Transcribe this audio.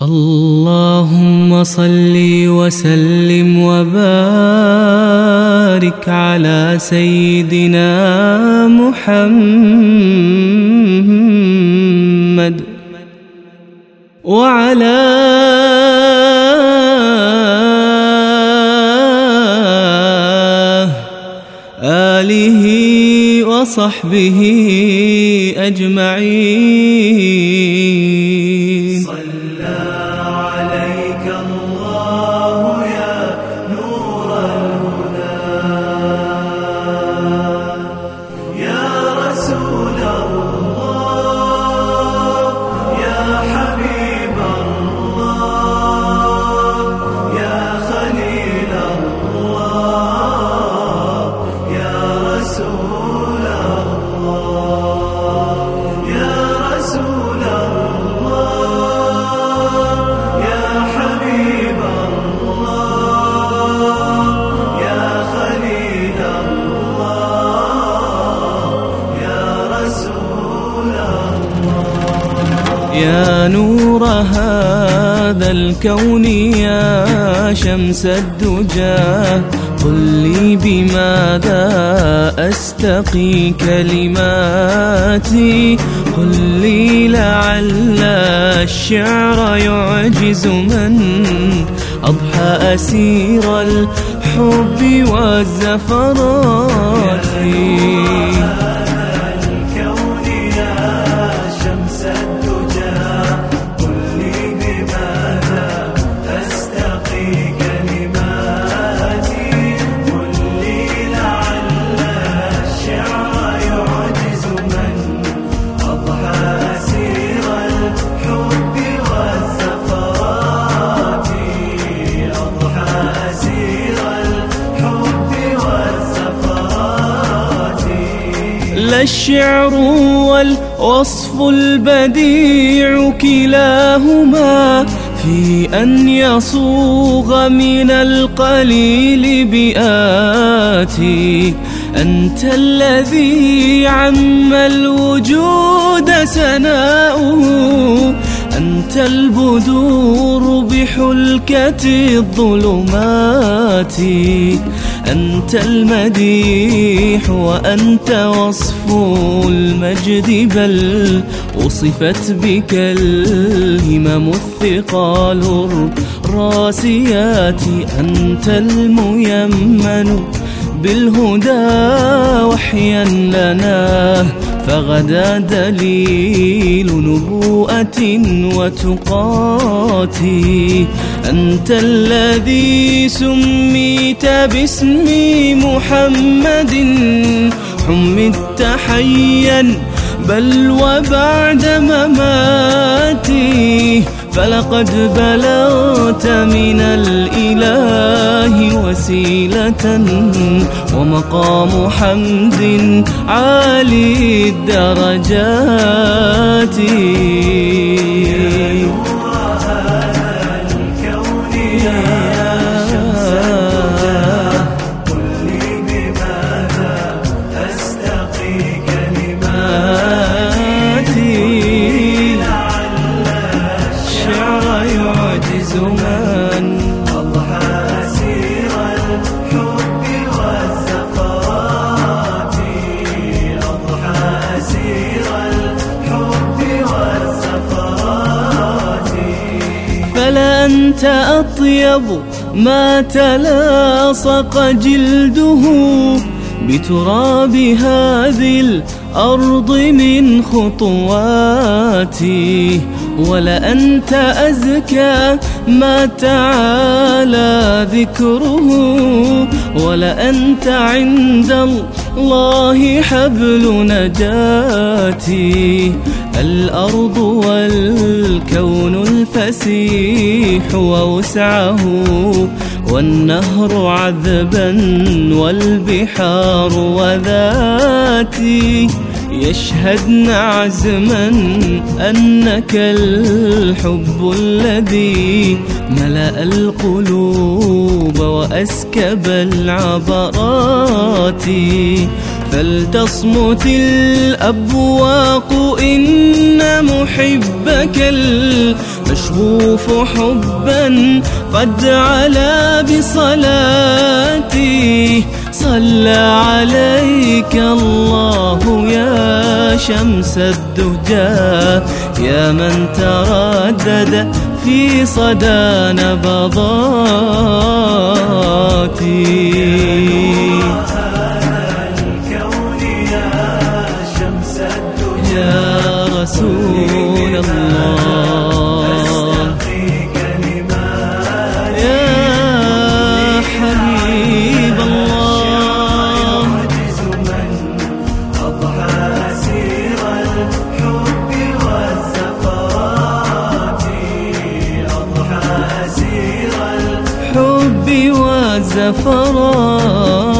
اللهم صل وسلم وبارك على سيدنا محمد وعلى آله وصحبه أجمعين. صلى عليك الله يا نور الهدى، يا رسول الله، يا حبيب الله، يا خليل الله، يا رسول الله، يا رسول الله، يا حبيب الله، يا خليل الله، يا رسول الله. يا نور هذا الكون، يا شمس الدجى، قل لي بماذا أستقي كلماتي، قل لي لعل الشعر يعجز من أضحى أسير الحب والزفرات. لا الشعر والوصف البديع كلاهما في أن يصوغ من القليل بآتي. أنت الذي عم الوجود سناؤه، أنت البدور بحلكة الظلمات، أنت المديح وأنت وصف المجد، بل وصفت بك الهمم الثقال الراسيات. أنت الميمن بالهدى وحيا لنا، فغدا دليل نبوءة وتقات. أنت الذي سميت باسم محمد، حمدت حيا بل وبعد مماتي، فلقد بلغت من الإله وسيلة ومقام حمد عالي الدرجات. فلا أنت أطيب ما تلاصق جلده بتراب هذه الأرض من خطواتي، ولا أنت أزكى ما تعالى ذكره، ولا أنت عند الله حبل نجاتي. الأرض والكون الفسيح ووسعه، والنهر عذبا والبحار وذاتي، يشهدن عزما أنك الحب الذي ملأ القلوب وأسكب العبرات. فلتصمت الأبواق إن محبك المشوق يهوف حبا قد علا بصلاتي. صلى عليك الله يا شمس الدجى، يا من تردد في صدى نبضاتي. يا رسول الله يا حبيب الله، أضحى أسير الحب والزفرات، أضحى أسير الحب والزفرات.